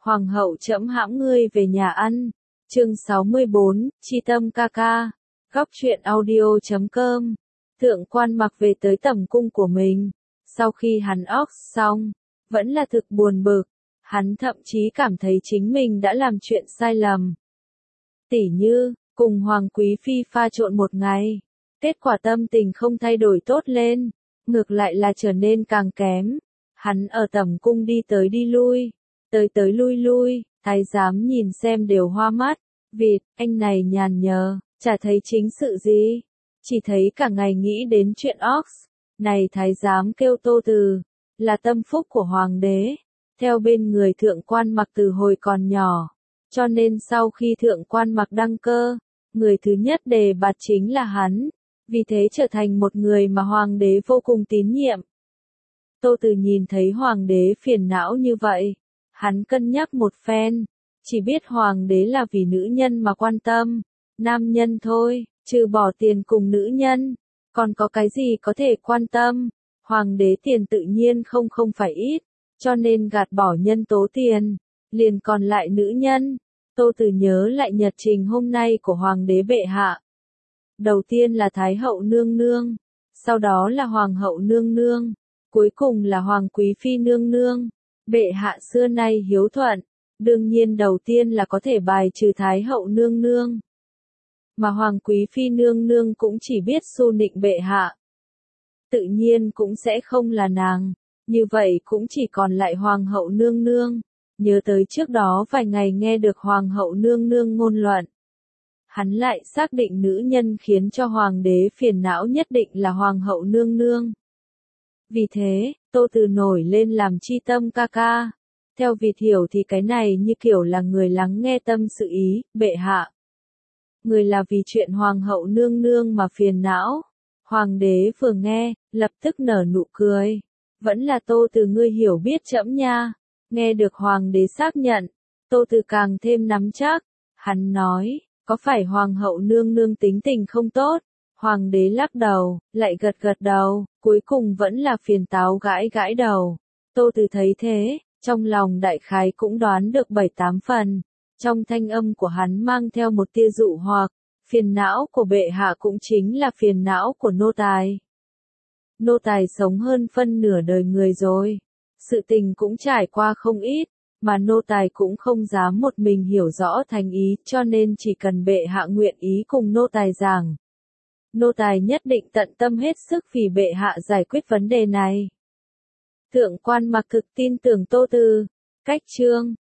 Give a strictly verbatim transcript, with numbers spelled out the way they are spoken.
Hoàng hậu trẫm hãm ngươi về nhà ăn. Chương sáu mươi bốn, Chi Tâm ca ca. Góc truyện audio chấm com. Thượng quan Mặc về tới tẩm cung của mình. Sau khi hắn ox xong, vẫn là thực buồn bực. Hắn thậm chí cảm thấy chính mình đã làm chuyện sai lầm. Tỉ như, cùng Hoàng Quý Phi pha trộn một ngày. Kết quả tâm tình không thay đổi tốt lên. Ngược lại là trở nên càng kém. Hắn ở tẩm cung đi tới đi lui. Tới tới lui lui, thái giám nhìn xem đều hoa mắt. Vịt, anh này nhàn nhờ, chả thấy chính sự gì. Chỉ thấy cả ngày nghĩ đến chuyện ox. Này thái giám kêu Tô Từ, là tâm phúc của hoàng đế. Theo bên người thượng quan Mặc từ hồi còn nhỏ. Cho nên sau khi thượng quan Mặc đăng cơ, người thứ nhất đề bạt chính là hắn. Vì thế trở thành một người mà hoàng đế vô cùng tín nhiệm. Tô Từ nhìn thấy hoàng đế phiền não như vậy. Hắn cân nhắc một phen, chỉ biết hoàng đế là vì nữ nhân mà quan tâm, nam nhân thôi, trừ bỏ tiền cùng nữ nhân, còn có cái gì có thể quan tâm, hoàng đế tiền tự nhiên không không phải ít, cho nên gạt bỏ nhân tố tiền, liền còn lại nữ nhân. Tô Từ nhớ lại nhật trình hôm nay của hoàng đế bệ hạ. Đầu tiên là Thái hậu nương nương, sau đó là Hoàng hậu nương nương, cuối cùng là Hoàng Quý Phi nương nương. Bệ hạ xưa nay hiếu thuận, đương nhiên đầu tiên là có thể bài trừ Thái hậu nương nương. Mà Hoàng Quý Phi nương nương cũng chỉ biết xu nịnh bệ hạ. Tự nhiên cũng sẽ không là nàng, như vậy cũng chỉ còn lại Hoàng hậu nương nương. Nhớ tới trước đó vài ngày nghe được Hoàng hậu nương nương ngôn luận. Hắn lại xác định nữ nhân khiến cho Hoàng đế phiền não nhất định là Hoàng hậu nương nương. Vì thế, Tô Từ nổi lên làm Chi Tâm ca ca. Theo Vịt hiểu thì cái này như kiểu là người lắng nghe tâm sự ý, bệ hạ. Người là vì chuyện Hoàng hậu nương nương mà phiền não. Hoàng đế vừa nghe, lập tức nở nụ cười. Vẫn là Tô Từ ngươi hiểu biết trẫm nha. Nghe được Hoàng đế xác nhận, Tô Từ càng thêm nắm chắc. Hắn nói, có phải Hoàng hậu nương nương tính tình không tốt? Hoàng đế lắc đầu, lại gật gật đầu, cuối cùng vẫn là phiền táo gãi gãi đầu. Tô Từ thấy thế, trong lòng đại khái cũng đoán được bảy tám phần. Trong thanh âm của hắn mang theo một tia dụ hoặc, phiền não của bệ hạ cũng chính là phiền não của nô tài. Nô tài sống hơn phân nửa đời người rồi. Sự tình cũng trải qua không ít, mà nô tài cũng không dám một mình hiểu rõ thành ý, cho nên chỉ cần bệ hạ nguyện ý cùng nô tài giảng. Nô tài nhất định tận tâm hết sức vì bệ hạ giải quyết vấn đề này. Thượng quan Mặc thực tin tưởng Tô Từ. Cách chương,